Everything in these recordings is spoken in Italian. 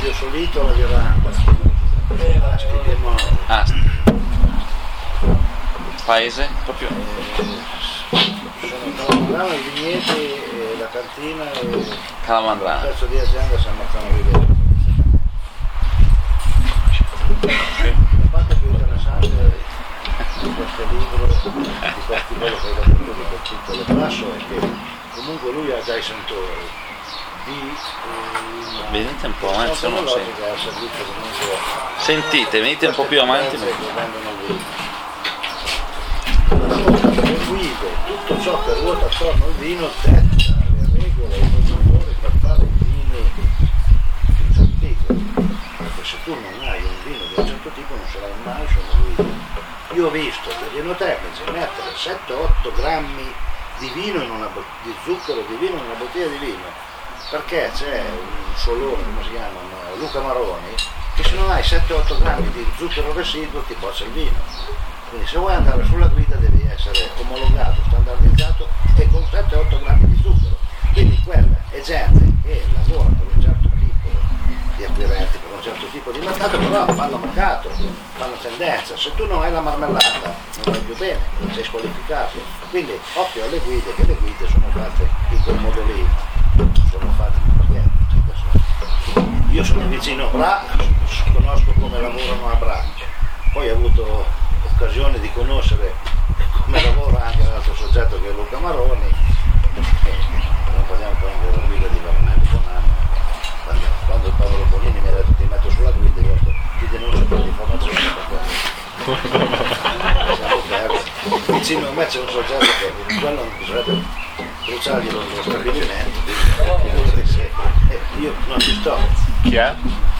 Dio Solito la Viranda. Paese? Proprio. Sono i vigneti, la cantina e Calamandrana. il pezzo di azienda San Marzano Rivera. La parte più interessante di questo libro, di questo quello che hai detto di quel piccolo passo, è che comunque lui ha già i sentori venite un po' avanti, se non sento. al servizio comunque. Sentite, venite un po' più avanti. Che vendono vino. Le guide, tutto ciò che ruota attorno al vino detta le regole e i produttori per fare i vini di un certo tipo. Perché se tu non hai un vino di un certo tipo non sarai mai sono guide. Io ho visto degli enotecnici mettere 7-8 grammi di vino di zucchero di vino in una bottiglia di vino, perché c'è un solone, come si chiamano, Luca Maroni, che se non hai 7-8 grammi di zucchero residuo ti boccia il vino. Quindi se vuoi andare sulla guida devi essere omologato, standardizzato e con 7-8 grammi di zucchero. Quindi quella è gente che lavora per un certo tipo di acquirenti, per un certo tipo di mercato, però fanno mercato, fanno tendenza. Se tu non hai la marmellata non vai più bene, sei squalificato. Quindi occhio alle guide, che le guide sono fatte in quel modo lì, sono fatte perché io sono vicino a Bra, conosco come lavorano a Bra, poi ho avuto occasione di conoscere come lavora anche l'altro soggetto che è Luca Maroni, e non parliamo prendere la guida di Veronelli Bonanno. Quando il Paolo Bonini mi ha detto ti metto sulla guida, io ho detto ti denuncio per diffamazione perché siamo persi. Vicino a me c'è un soggetto che quello non bisognerebbe bruciargli lo stabilimento, io non ci sto. Chi è?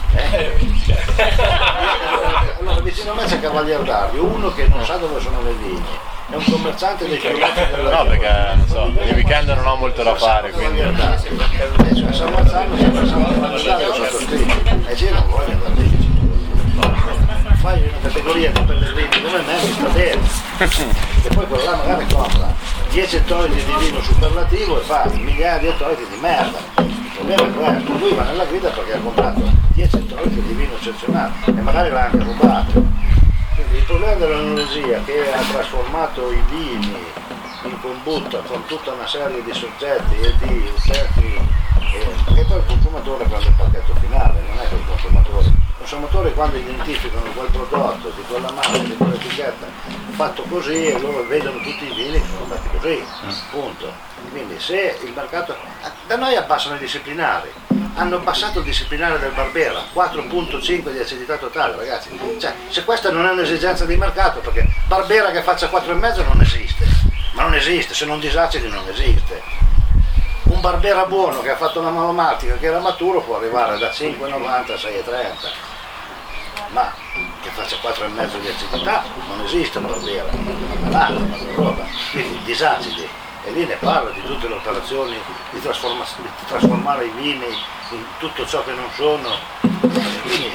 Allora vicino a me c'è Cavalier Dario, uno che non sa dove sono le vigne, è un commerciante dei fiorati della no, perché non so, il weekend non ho molto da fare, quindi cioè San Marzano sempre San Marzano sottoscritto e io non voglio andare lì. Fai una categoria di pellegrini come me, mi sta bene, e poi quello là magari compra 10 ettolitri di vino superlativo e fa migliaia di ettolitri di merda. Il problema è questo, lui va nella guida perché ha comprato 10 ettolitri di vino eccezionale e magari l'ha anche rubato. Quindi il problema dell'enologia che ha trasformato i vini in combutta con tutta una serie di soggetti e di utenti, perché poi il consumatore prende il pacchetto finale, non è che il consumatore quando identificano quel prodotto di quella marca, di quell'etichetta fatto così, e loro vedono tutti i vini che sono fatti così, punto. Quindi se il mercato, da noi abbassano i disciplinari, hanno abbassato il disciplinare del Barbera, 4.5 di acidità totale, ragazzi, cioè se questa non è un'esigenza di mercato, perché Barbera che faccia 4,5 non esiste, ma non esiste, se non disacidi non esiste. Un Barbera buono che ha fatto una malomatica che era maturo può arrivare da 5,90 a 6,30, ma che faccia 4,5 di acidità non esiste un Barbera, è malata, ma non roba, quindi disacidi. E lì ne parla di tutte le operazioni di trasformare i vini in tutto ciò che non sono. Quindi,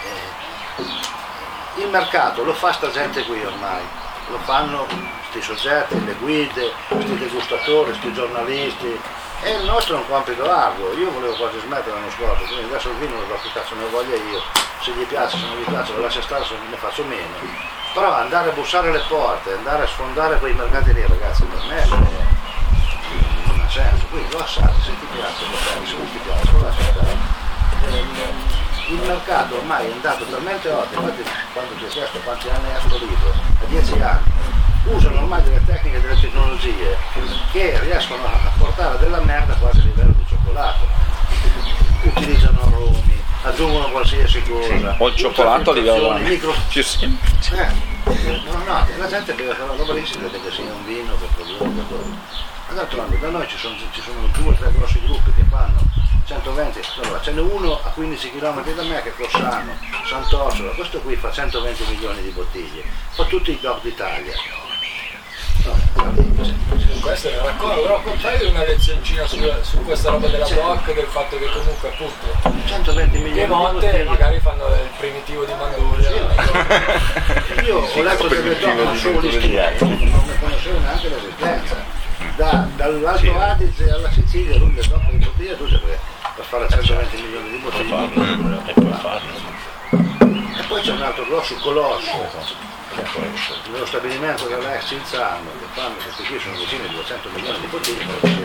il mercato lo fa sta gente qui ormai, lo fanno questi soggetti, le guide, questi degustatori, questi giornalisti, e il nostro è un compito arduo. Io volevo quasi smettere l'anno scorso, quindi adesso il vino lo che cazzo ne voglio io, se gli piace, se non gli piace lo lascia stare, se ne faccio meno. Però andare a bussare le porte, andare a sfondare quei mercati lì, ragazzi, per me non ha senso. Quindi lo assaggi, se ti piace lo fai, se non ti piace lo lasci stare. Il mercato ormai è andato talmente oltre, infatti quando ti ho chiesto quanti anni ha sto libro, a 10 anni, usano ormai delle tecniche e delle tecnologie che riescono a portare della merda quasi a livello di cioccolato. Utilizzano aromi, aggiungono qualsiasi cosa. O il cioccolato a livello più semplice. No, la gente beve quella roba lì, si crede che sia un vino che produce. Ma d'altronde da noi ci sono 2 o 3 grossi gruppi che fanno 120, allora ce n'è uno a 15 km da me che è Corsano, Sant'Orsola, questo qui fa 120 milioni di bottiglie, fa tutti i Nord Italia. Questo è raccontai una lezioncina su questa roba della Bock, del fatto che comunque appunto 120 milioni di Piemonte magari fanno il primitivo di Manduria. Io ho letto delle donne solo gli studi, non ne conoscevo neanche l'esistenza. Dall'Alto Adige alla Sicilia, lungo le doppe di bottiglie, tutte per fare 120 milioni di bottiglie. grosso colosso nello stabilimento che è Cinzano, che fanno, questi qui sono vicini a 200 milioni di bottiglie,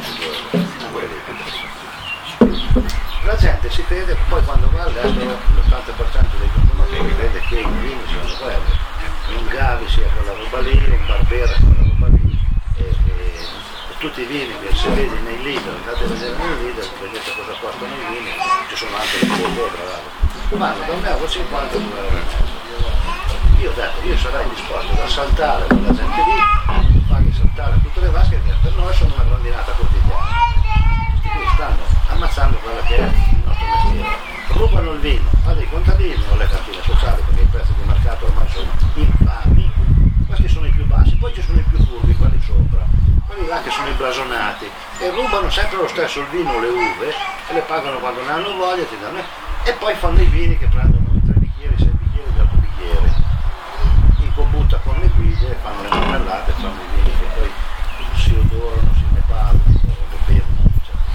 la gente si crede, poi quando va all'estero l'80% dei consumatori crede che i vini siano quelli, un Gavi sia quella roba lì, un Barbera quella roba lì, e tutti i vini che si vede nei leader, andate a vedere nei leader, vedete cosa costano i vini, ci sono anche le cose, tra l'altro, vanno da 1,50 €, io ho detto, io sarei disposto ad assaltare quella gente lì, fargli saltare tutte le vasche, che per noi sono una grandinata quotidiana. Quindi stanno ammazzando quella che è il nostro mestiere. Rubano il vino ai contadini o alle cantine sociali, perché i prezzi di mercato ormai sono infami. Questi sono i più bassi, poi ci sono i più furbi, quelli sopra, quelli là che sono i blasonati, e rubano sempre lo stesso il vino, le uve, e le pagano quando ne hanno voglia, ti danno, e poi fanno i vini che prendono 3 bicchieri, 6 bicchieri di 8 bicchieri. Butta con le guide, fanno le marmellate, fanno i vini che poi si odorano, si ne parlano, lo bevono.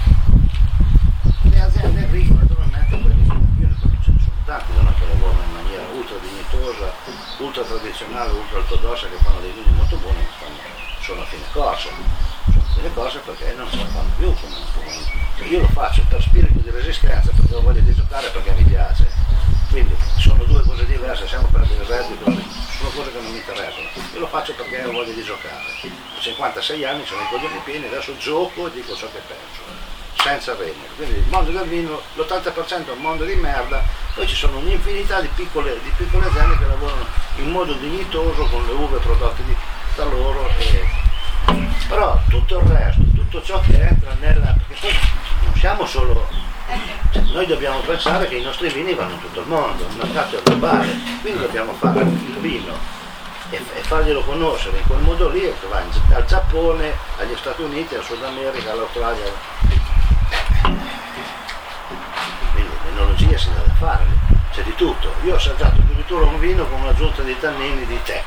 Le aziende ricche naturalmente quelli ce ne sono tanti da noi che lavorano in maniera ultra dignitosa, ultra tradizionale, ultra ortodossa, che fanno dei vini molto buoni, sono a fine corsa. Sono a fine corsa perché non se ne fanno più. Io lo faccio per spirito di resistenza, perché ho voglia di giocare, perché mi piace. Quindi sono due cose diverse, siamo per il reddito, sono cose che non mi interessano. Io lo faccio perché ho voglia di giocare. A 56 anni sono i coglioni pieni, adesso gioco e dico ciò che penso, senza remore. Quindi il mondo del vino, l'80% è un mondo di merda, poi ci sono un'infinità di piccole aziende che lavorano in modo dignitoso con le uve prodotte da loro. Però tutto il resto, tutto ciò che entra nella... perché poi non siamo solo... Noi dobbiamo pensare che i nostri vini vanno in tutto il mondo, il mercato è globale, quindi dobbiamo fare il vino e farglielo conoscere in quel modo lì, che va dal Giappone agli Stati Uniti, al Sud America, all'Australia. Quindi l'enologia si deve fare, c'è di tutto. Io ho assaggiato addirittura un vino con un'aggiunta di tannini di tè.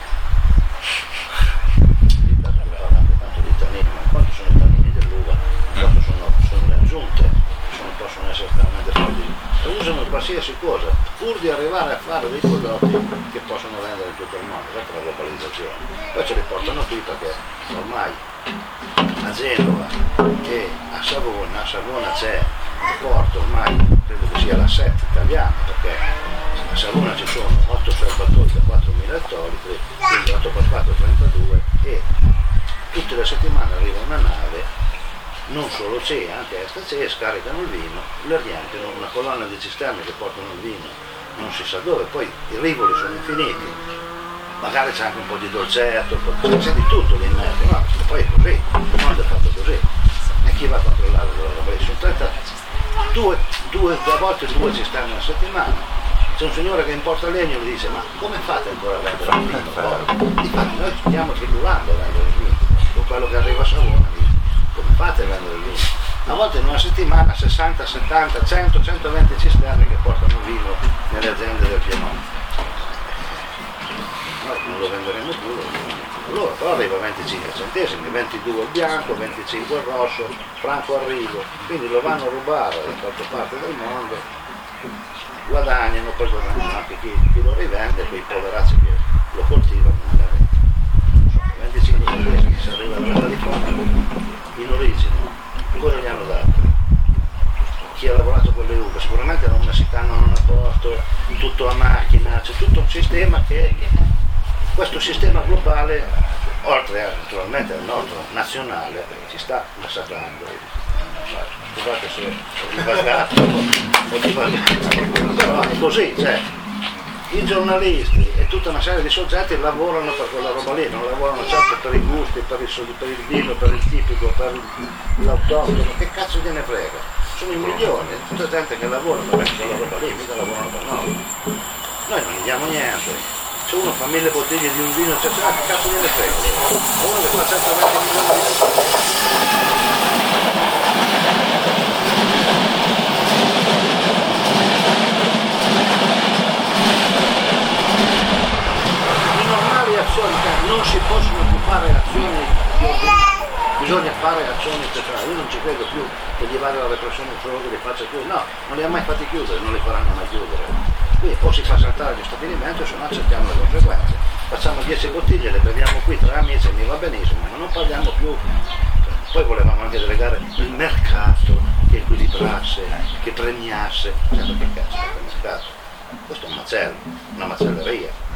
Tanto di tannini, ma quanto sono i tannini dell'uva, quanto sono le aggiunte. Possono essere estremamente forti e usano qualsiasi cosa pur di arrivare a fare dei prodotti che possono vendere in tutto il mondo, per la globalizzazione. Poi ce li portano qui perché ormai a Genova e a Savona c'è un porto, ormai credo che sia la 7 italiana, perché a Savona ci sono 8 serbatoi da 4.000 ettolitri, quindi 8 per 4 32, e tutte le settimane arriva una nave, non solo c'è, anche est c'è, scaricano il vino, le riempiono, una colonna di cisterne che portano il vino, non si sa dove, poi i rivoli sono infiniti, magari c'è anche un po' di dolcetto, c'è di tutto lì in mezzo, no? Poi è così, il mondo è fatto così, e chi va a controllare la roba? Sono 32, a volte 2 cisterne alla settimana. C'è un signore che importa legno e gli dice: ma come fate ancora a vendere il vino? Infatti noi stiamo tribulando a vendere il vino, con quello che arriva a Savona. Come fate a vendere il vino? A volte in una settimana 60, 70, 100, 120 cisterne che portano vino nelle aziende del Piemonte. Noi non lo venderemo più, loro però arriva a 25 centesimi, 22 il bianco, 25 il rosso, franco arrivo, quindi lo vanno a rubare da qualche parte del mondo, guadagnano, poi guadagnano anche chi lo rivende, quei poveracci che lo coltivano. 25 centesimi se arriva alla California in origine, cosa gli hanno dato? Chi ha lavorato con le uve, sicuramente non messicano, non a posto, tutto a macchina, c'è tutto un sistema che, questo sistema globale, oltre naturalmente al nostro nazionale, ci sta massacrando. Scusate se ho divagato, però è così, cioè, i giornalisti e tutta una serie di soggetti lavorano per quella roba lì, non lavorano certo per i gusti, per il vino, per il tipico, per l'autoctono, che cazzo gliene frega? Sono in milioni, tutta gente che lavora per quella roba lì, mica lavorano per noi. Noi non gli diamo niente. Se uno fa 1000 bottiglie di un vino, che cazzo gliene frega? Uno che fa 120 milioni di non si possono più fare azioni di ordine, bisogna fare azioni speciali. Io non ci credo più che gli vada la repressione solo che li faccia chiudere, no, non li ha mai fatti chiudere, non li faranno mai chiudere. Quindi o si fa saltare gli stabilimenti o se no accettiamo le conseguenze. Facciamo 10 bottiglie, le beviamo qui tra amici, mi va benissimo, ma non parliamo più. Poi volevamo anche delegare il mercato che equilibrasse, che premiasse. Certo che cazzo è il mercato? Questo è un macello, una macelleria.